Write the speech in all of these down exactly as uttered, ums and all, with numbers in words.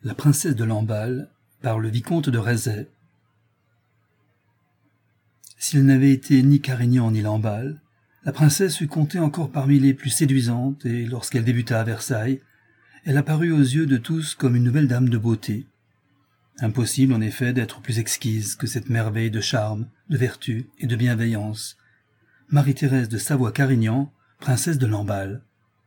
La princesse de Lamballe par le vicomte de Rezet. S'il n'avait été ni Carignan ni Lamballe, la princesse fut comptée encore parmi les plus séduisantes, et lorsqu'elle débuta à Versailles, elle apparut aux yeux de tous comme une nouvelle dame de beauté. Impossible en effet d'être plus exquise que cette merveille de charme, de vertu et de bienveillance, Marie-Thérèse de Savoie-Carignan, princesse de Lamballe.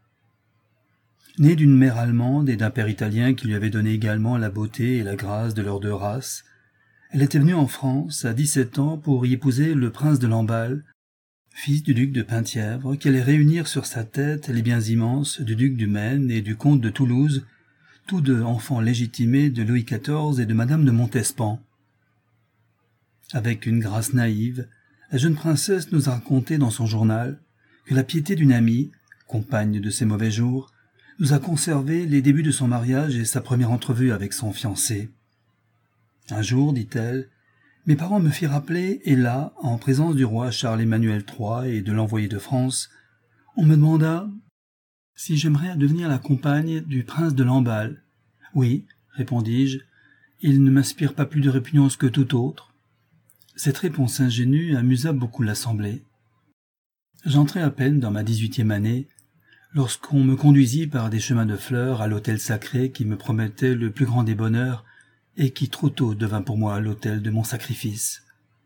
Née d'une mère allemande et d'un père italien qui lui avait donné également la beauté et la grâce de leurs deux races, elle était venue en France à dix-sept ans pour y épouser le prince de Lamballe, fils du duc de Penthièvre, qui allait réunir sur sa tête les biens immenses du duc du Maine et du comte de Toulouse, tous deux enfants légitimés de Louis quatorze et de madame de Montespan. Avec une grâce naïve, la jeune princesse nous a raconté dans son journal que la piété d'une amie, compagne de ses mauvais jours, nous a conservé les débuts de son mariage et sa première entrevue avec son fiancé. Un jour, dit-elle, mes parents me firent appeler, et là, en présence du roi Charles-Emmanuel trois et de l'envoyé de France, on me demanda si j'aimerais devenir la compagne du prince de Lamballe. Oui, répondis-je, il ne m'inspire pas plus de répugnance que tout autre. Cette réponse ingénue amusa beaucoup l'assemblée. J'entrais à peine dans ma dix-huitième année, lorsqu'on me conduisit par des chemins de fleurs à l'autel sacré qui me promettait le plus grand des bonheurs et qui trop tôt devint pour moi l'autel de mon sacrifice.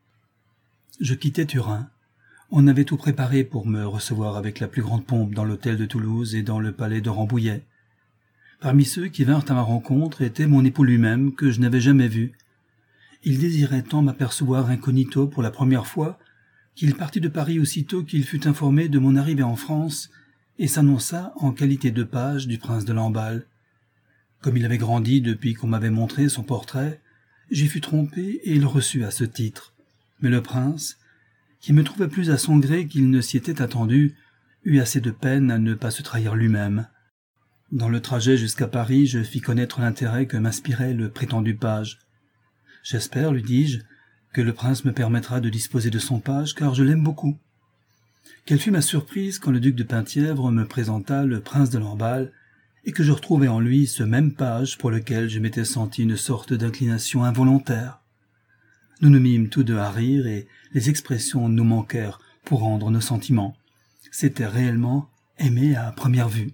Je quittai Turin. On avait tout préparé pour me recevoir avec la plus grande pompe dans l'hôtel de Toulouse et dans le palais de Rambouillet. Parmi ceux qui vinrent à ma rencontre était mon époux lui-même, que je n'avais jamais vu. Il désirait tant m'apercevoir incognito pour la première fois qu'il partit de Paris aussitôt qu'il fut informé de mon arrivée en France et s'annonça en qualité de page du prince de Lamballe. Comme il avait grandi depuis qu'on m'avait montré son portrait, j'y fus trompé et il reçut à ce titre. Mais le prince, qui me trouvait plus à son gré qu'il ne s'y était attendu, eut assez de peine à ne pas se trahir lui-même. Dans le trajet jusqu'à Paris, je fis connaître l'intérêt que m'inspirait le prétendu page. « J'espère, lui dis-je, que le prince me permettra de disposer de son page, car je l'aime beaucoup. » Quelle fut ma surprise quand le duc de Penthièvre me présenta le prince de Lamballe, et que je retrouvai en lui ce même page pour lequel je m'étais senti une sorte d'inclination involontaire. Nous nous mîmes tous deux à rire, et les expressions nous manquèrent pour rendre nos sentiments. C'était réellement aimer à première vue.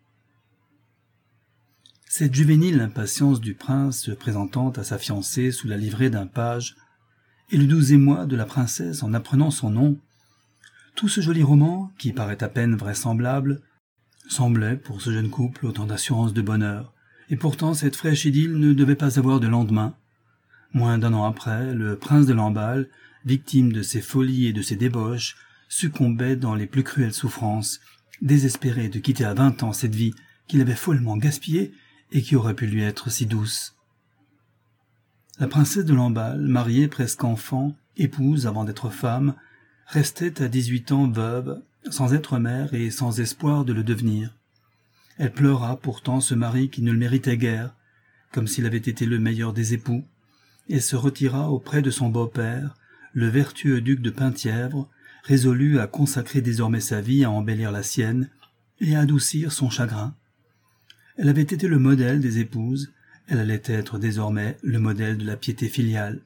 Cette juvénile impatience du prince se présentant à sa fiancée sous la livrée d'un page, et le doux émoi de la princesse en apprenant son nom, tout ce joli roman, qui paraît à peine vraisemblable, semblait pour ce jeune couple autant d'assurance de bonheur, et pourtant cette fraîche idylle ne devait pas avoir de lendemain. Moins d'un an après, le prince de Lamballe, victime de ses folies et de ses débauches, succombait dans les plus cruelles souffrances, désespéré de quitter à vingt ans cette vie qu'il avait follement gaspillée et qui aurait pu lui être si douce. La princesse de Lamballe, mariée presque enfant, épouse avant d'être femme, restait à dix-huit ans veuve, sans être mère et sans espoir de le devenir. Elle pleura pourtant ce mari qui ne le méritait guère, comme s'il avait été le meilleur des époux, et se retira auprès de son beau-père, le vertueux duc de Penthièvre, résolu à consacrer désormais sa vie à embellir la sienne et à adoucir son chagrin. Elle avait été le modèle des épouses, elle allait être désormais le modèle de la piété filiale.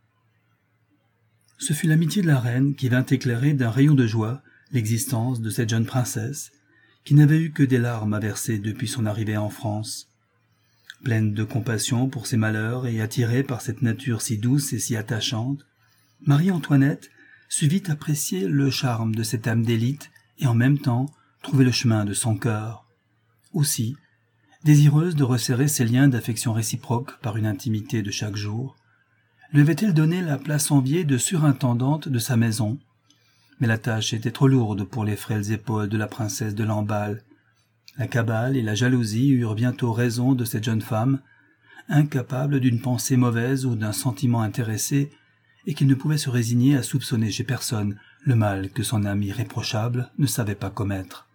Ce fut l'amitié de la reine qui vint éclairer d'un rayon de joie l'existence de cette jeune princesse, qui n'avait eu que des larmes à verser depuis son arrivée en France. Pleine de compassion pour ses malheurs et attirée par cette nature si douce et si attachante, Marie-Antoinette sut vite apprécier le charme de cette âme d'élite et en même temps trouver le chemin de son cœur. Aussi, désireuse de resserrer ses liens d'affection réciproque par une intimité de chaque jour, lui avait-elle donné la place enviée de surintendante de sa maison. Mais la tâche était trop lourde pour les frêles épaules de la princesse de Lamballe. La cabale et la jalousie eurent bientôt raison de cette jeune femme, incapable d'une pensée mauvaise ou d'un sentiment intéressé, et qui ne pouvait se résigner à soupçonner chez personne le mal que son âme irréprochable ne savait pas commettre.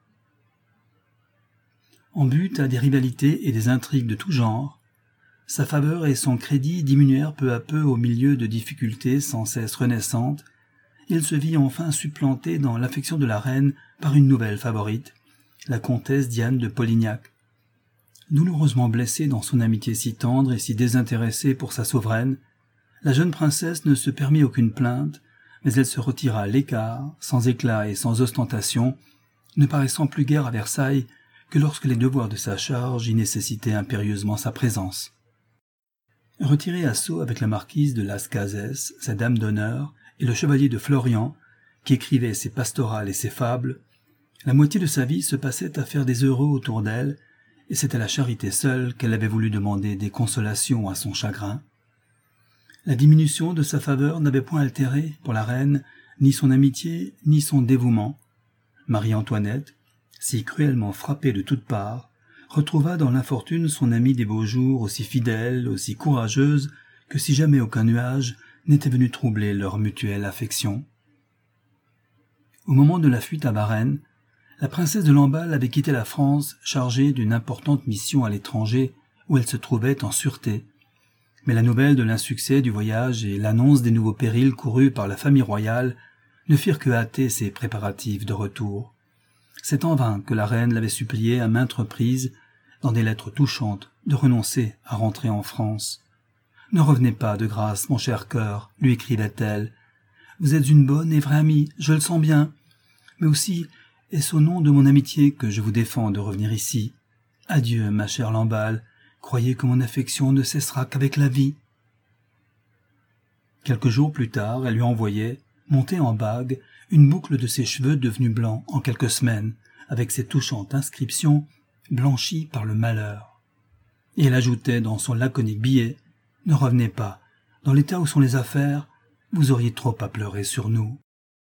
En but à des rivalités et des intrigues de tout genre, sa faveur et son crédit diminuèrent peu à peu au milieu de difficultés sans cesse renaissantes. Il se vit enfin supplanté dans l'affection de la reine par une nouvelle favorite, la comtesse Diane de Polignac. Douloureusement blessée dans son amitié si tendre et si désintéressée pour sa souveraine, la jeune princesse ne se permit aucune plainte, mais elle se retira à l'écart, sans éclat et sans ostentation, ne paraissant plus guère à Versailles que lorsque les devoirs de sa charge y nécessitaient impérieusement sa présence. Retirée à Sceaux avec la marquise de Las Cases, sa dame d'honneur, et le chevalier de Florian, qui écrivait ses pastorales et ses fables, la moitié de sa vie se passait à faire des heureux autour d'elle, et c'est à la charité seule qu'elle avait voulu demander des consolations à son chagrin. La diminution de sa faveur n'avait point altéré, pour la reine, ni son amitié, ni son dévouement. Marie-Antoinette, si cruellement frappée de toutes parts, retrouva dans l'infortune son amie des beaux jours aussi fidèle, aussi courageuse, que si jamais aucun nuage n'était venu troubler leur mutuelle affection. Au moment de la fuite à Varennes, la princesse de Lamballe avait quitté la France chargée d'une importante mission à l'étranger où elle se trouvait en sûreté. Mais la nouvelle de l'insuccès du voyage et l'annonce des nouveaux périls courus par la famille royale ne firent que hâter ses préparatifs de retour. C'est en vain que la reine l'avait suppliée à maintes reprises, dans des lettres touchantes, de renoncer à rentrer en France. « Ne revenez pas, de grâce, mon cher cœur, lui écrivait-elle. Vous êtes une bonne et vraie amie, je le sens bien. Mais aussi, est-ce au nom de mon amitié que je vous défends de revenir ici. Adieu, ma chère Lamballe, croyez que mon affection ne cessera qu'avec la vie. » Quelques jours plus tard, elle lui envoyait, montée en bague, une boucle de ses cheveux devenus blancs en quelques semaines, avec cette touchante inscription « blanchie par le malheur ». Et elle ajoutait dans son laconique billet « Ne revenez pas, dans l'état où sont les affaires, vous auriez trop à pleurer sur nous. »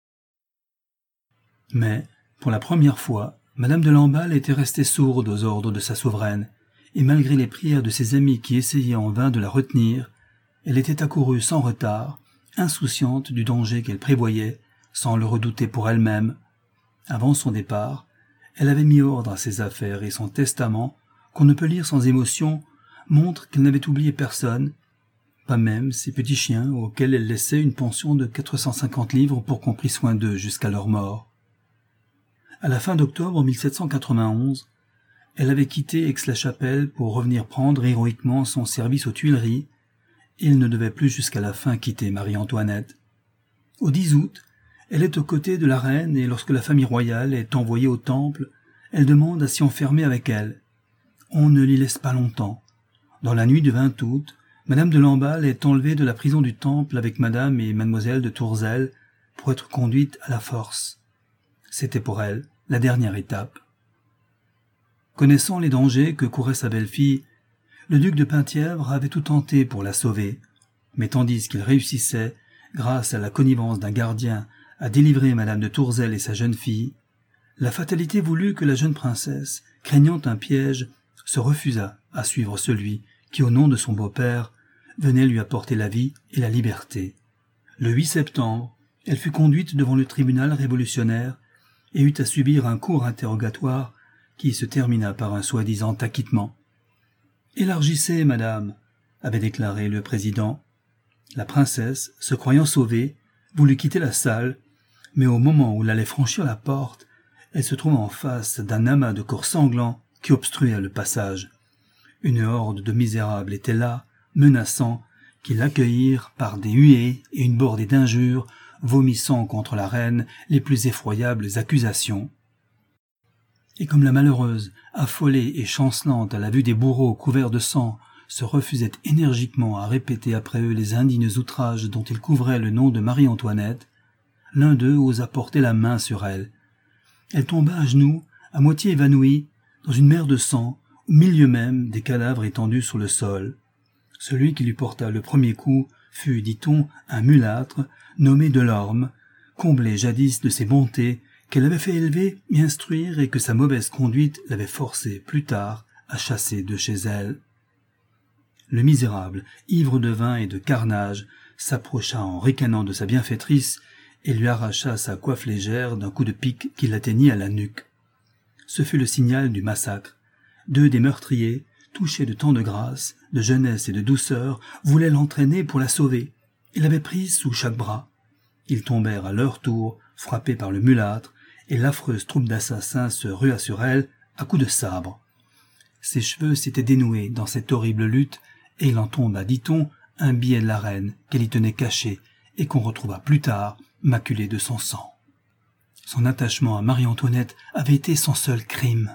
Mais, pour la première fois, Madame de Lamballe était restée sourde aux ordres de sa souveraine, et malgré les prières de ses amis qui essayaient en vain de la retenir, elle était accourue sans retard, insouciante du danger qu'elle prévoyait, sans le redouter pour elle-même. Avant son départ, elle avait mis ordre à ses affaires et son testament, qu'on ne peut lire sans émotion, montre qu'elle n'avait oublié personne, pas même ses petits chiens auxquels elle laissait une pension de quatre cent cinquante livres pour qu'on prît soin d'eux jusqu'à leur mort. À la fin d'octobre mille sept cent quatre-vingt-onze, elle avait quitté Aix-la-Chapelle pour revenir prendre héroïquement son service aux Tuileries, et elle ne devait plus jusqu'à la fin quitter Marie-Antoinette. Au dix août, elle est aux côtés de la reine et lorsque la famille royale est envoyée au temple, elle demande à s'y enfermer avec elle. On ne l'y laisse pas longtemps. Dans la nuit du vingt août, Madame de Lamballe est enlevée de la prison du temple avec Madame et Mademoiselle de Tourzel pour être conduite à la force. C'était pour elle la dernière étape. Connaissant les dangers que courait sa belle-fille, le duc de Penthièvre avait tout tenté pour la sauver, mais tandis qu'il réussissait, grâce à la connivence d'un gardien, à délivrer Madame de Tourzel et sa jeune fille, la fatalité voulut que la jeune princesse, craignant un piège, se refusa à suivre celui qui, au nom de son beau-père, venait lui apporter la vie et la liberté. Le huit septembre, elle fut conduite devant le tribunal révolutionnaire et eut à subir un court interrogatoire qui se termina par un soi-disant acquittement. « Élargissez, madame » avait déclaré le président. La princesse, se croyant sauvée, voulut quitter la salle, mais au moment où elle allait franchir la porte, elle se trouva en face d'un amas de corps sanglants qui obstruait le passage. Une horde de misérables était là, menaçant, qui l'accueillirent par des huées et une bordée d'injures, vomissant contre la reine les plus effroyables accusations. Et comme la malheureuse, affolée et chancelante à la vue des bourreaux couverts de sang, se refusait énergiquement à répéter après eux les indignes outrages dont ils couvraient le nom de Marie-Antoinette, l'un d'eux osa porter la main sur elle. Elle tomba à genoux, à moitié évanouie, dans une mer de sang, au milieu même des cadavres étendus sur le sol. Celui qui lui porta le premier coup fut, dit-on, un mulâtre, nommé Delorme, comblé jadis de ses bontés, qu'elle avait fait élever et instruire et que sa mauvaise conduite l'avait forcé, plus tard, à chasser de chez elle. Le misérable, ivre de vin et de carnage, s'approcha en ricanant de sa bienfaitrice et lui arracha sa coiffe légère d'un coup de pic qui l'atteignit à la nuque. Ce fut le signal du massacre. Deux des meurtriers, touchés de tant de grâce, de jeunesse et de douceur, voulaient l'entraîner pour la sauver. Ils l'avaient prise sous chaque bras. Ils tombèrent à leur tour, frappés par le mulâtre, et l'affreuse troupe d'assassins se rua sur elle à coups de sabre. Ses cheveux s'étaient dénoués dans cette horrible lutte, et il en tomba, dit-on, un billet de la reine qu'elle y tenait caché et qu'on retrouva plus tard, maculé de son sang. Son attachement à Marie-Antoinette avait été son seul crime.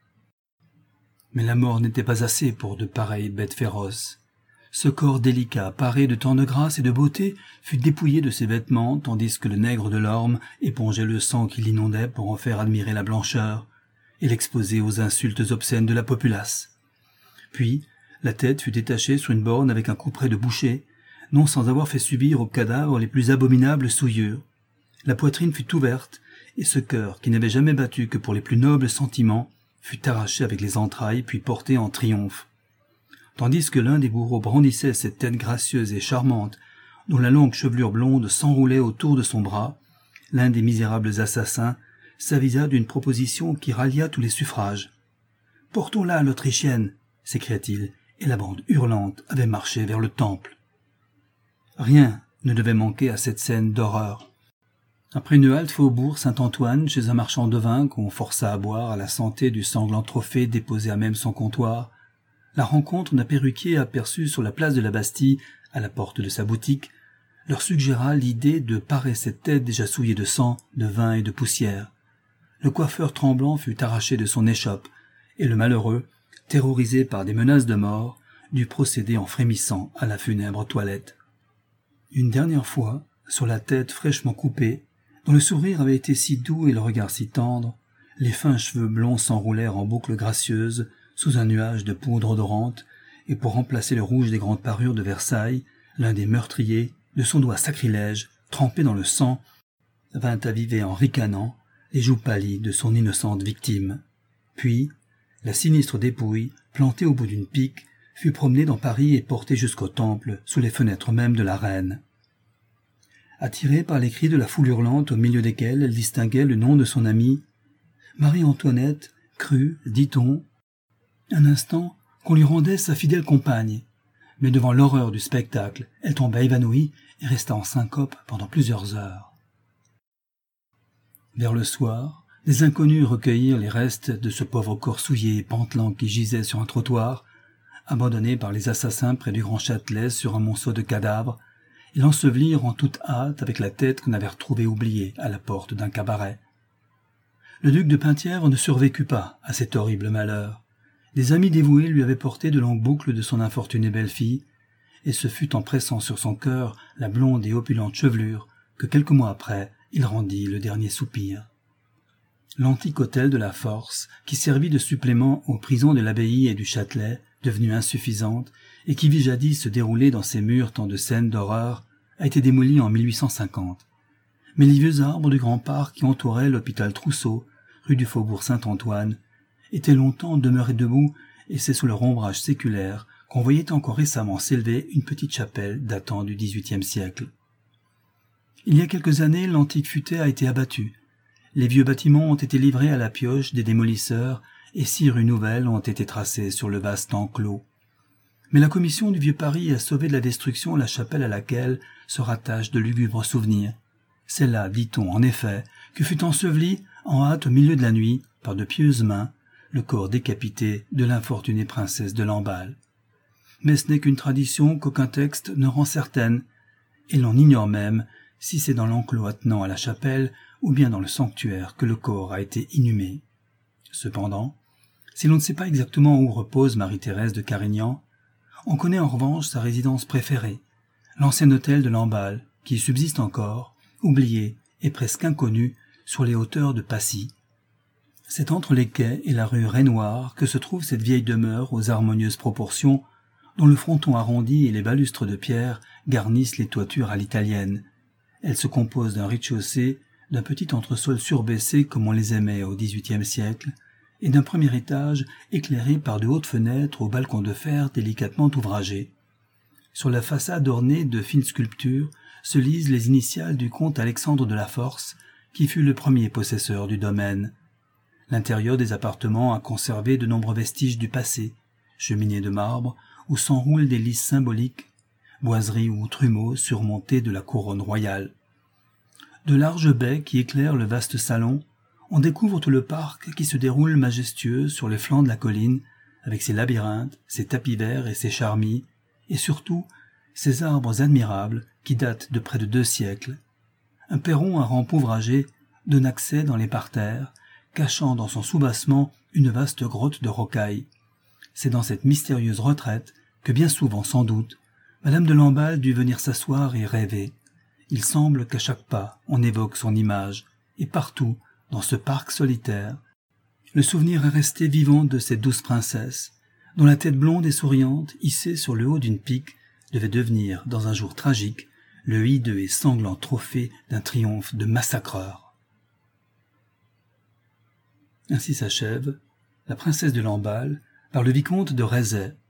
Mais la mort n'était pas assez pour de pareilles bêtes féroces. Ce corps délicat, paré de tant de grâce et de beauté, fut dépouillé de ses vêtements, tandis que le nègre de l'orme épongeait le sang qui l'inondait pour en faire admirer la blancheur, et l'exposer aux insultes obscènes de la populace. Puis, la tête fut détachée sur une borne avec un couperet de boucher, non sans avoir fait subir au cadavre les plus abominables souillures. La poitrine fut ouverte, et ce cœur, qui n'avait jamais battu que pour les plus nobles sentiments, fut arraché avec les entrailles puis porté en triomphe. Tandis que l'un des bourreaux brandissait cette tête gracieuse et charmante, dont la longue chevelure blonde s'enroulait autour de son bras, l'un des misérables assassins s'avisa d'une proposition qui rallia tous les suffrages. « Portons-la, l'Autrichienne !» s'écria-t-il, et la bande hurlante avait marché vers le temple. Rien ne devait manquer à cette scène d'horreur. Après une halte faubourg Saint-Antoine, chez un marchand de vin qu'on força à boire à la santé du sanglant trophée déposé à même son comptoir, la rencontre d'un perruquier aperçu sur la place de la Bastille, à la porte de sa boutique, leur suggéra l'idée de parer cette tête déjà souillée de sang, de vin et de poussière. Le coiffeur tremblant fut arraché de son échoppe, et le malheureux, terrorisé par des menaces de mort, dut procéder en frémissant à la funèbre toilette. Une dernière fois, sur la tête fraîchement coupée, dont le sourire avait été si doux et le regard si tendre, les fins cheveux blonds s'enroulèrent en boucles gracieuses sous un nuage de poudre odorante, et pour remplacer le rouge des grandes parures de Versailles, l'un des meurtriers, de son doigt sacrilège, trempé dans le sang, vint aviver en ricanant les joues pâlies de son innocente victime. Puis, la sinistre dépouille, plantée au bout d'une pique, fut promenée dans Paris et portée jusqu'au temple, sous les fenêtres mêmes de la reine. Attirée par les cris de la foule hurlante au milieu desquels elle distinguait le nom de son amie, Marie-Antoinette crut, dit-on, un instant qu'on lui rendait sa fidèle compagne, mais devant l'horreur du spectacle, elle tomba évanouie et resta en syncope pendant plusieurs heures. Vers le soir, des inconnus recueillirent les restes de ce pauvre corps souillé et pantelant qui gisait sur un trottoir, abandonné par les assassins près du Grand Châtelet sur un monceau de cadavres, et l'ensevelirent en toute hâte avec la tête qu'on avait retrouvée oubliée à la porte d'un cabaret. Le duc de Penthièvre ne survécut pas à cet horrible malheur. Des amis dévoués lui avaient porté de longues boucles de son infortunée belle-fille, et ce fut en pressant sur son cœur la blonde et opulente chevelure que quelques mois après il rendit le dernier soupir. L'antique hôtel de la Force, qui servit de supplément aux prisons de l'abbaye et du Châtelet, devenue insuffisante, et qui vit jadis se dérouler dans ses murs tant de scènes d'horreur, a été démoli en mille huit cent cinquante. Mais les vieux arbres du grand parc qui entouraient l'hôpital Trousseau, rue du Faubourg Saint-Antoine, étaient longtemps demeurés debout, et c'est sous leur ombrage séculaire qu'on voyait encore récemment s'élever une petite chapelle datant du dix-huitième siècle. Il y a quelques années, l'antique futaie a été abattue. Les vieux bâtiments ont été livrés à la pioche des démolisseurs, et six rues nouvelles ont été tracées sur le vaste enclos. Mais la commission du Vieux Paris a sauvé de la destruction la chapelle à laquelle se rattachent de lugubres souvenirs. C'est là, dit-on, en effet, que fut enseveli, en hâte au milieu de la nuit, par de pieuses mains, le corps décapité de l'infortunée princesse de Lamballe. Mais ce n'est qu'une tradition qu'aucun texte ne rend certaine, et l'on ignore même si c'est dans l'enclos attenant à la chapelle ou bien dans le sanctuaire que le corps a été inhumé. Cependant, si l'on ne sait pas exactement où repose Marie-Thérèse de Carignan, on connaît en revanche sa résidence préférée, l'ancien hôtel de Lamballe, qui subsiste encore, oublié et presque inconnu, sur les hauteurs de Passy. C'est entre les quais et la rue Rainoir que se trouve cette vieille demeure aux harmonieuses proportions, dont le fronton arrondi et les balustres de pierre garnissent les toitures à l'italienne. Elle se compose d'un rez-de-chaussée, d'un petit entresol surbaissé comme on les aimait au dix-huitième siècle, et d'un premier étage éclairé par de hautes fenêtres aux balcons de fer délicatement ouvragés. Sur la façade ornée de fines sculptures se lisent les initiales du comte Alexandre de la Force, qui fut le premier possesseur du domaine. L'intérieur des appartements a conservé de nombreux vestiges du passé, cheminées de marbre où s'enroulent des lys symboliques, boiseries ou trumeaux surmontés de la couronne royale. De larges baies qui éclairent le vaste salon, on découvre tout le parc qui se déroule majestueux sur les flancs de la colline, avec ses labyrinthes, ses tapis verts et ses charmilles, et surtout ces arbres admirables qui datent de près de deux siècles. Un perron à rampes ouvragées donne accès dans les parterres, cachant dans son soubassement une vaste grotte de rocailles. C'est dans cette mystérieuse retraite que bien souvent, sans doute, Madame de Lamballe dut venir s'asseoir et rêver. Il semble qu'à chaque pas, on évoque son image, et partout, dans ce parc solitaire, le souvenir est resté vivant de cette douce princesse, dont la tête blonde et souriante, hissée sur le haut d'une pique, devait devenir, dans un jour tragique, le hideux et sanglant trophée d'un triomphe de massacreur. Ainsi s'achève La princesse de Lamballe par le vicomte de Rezet,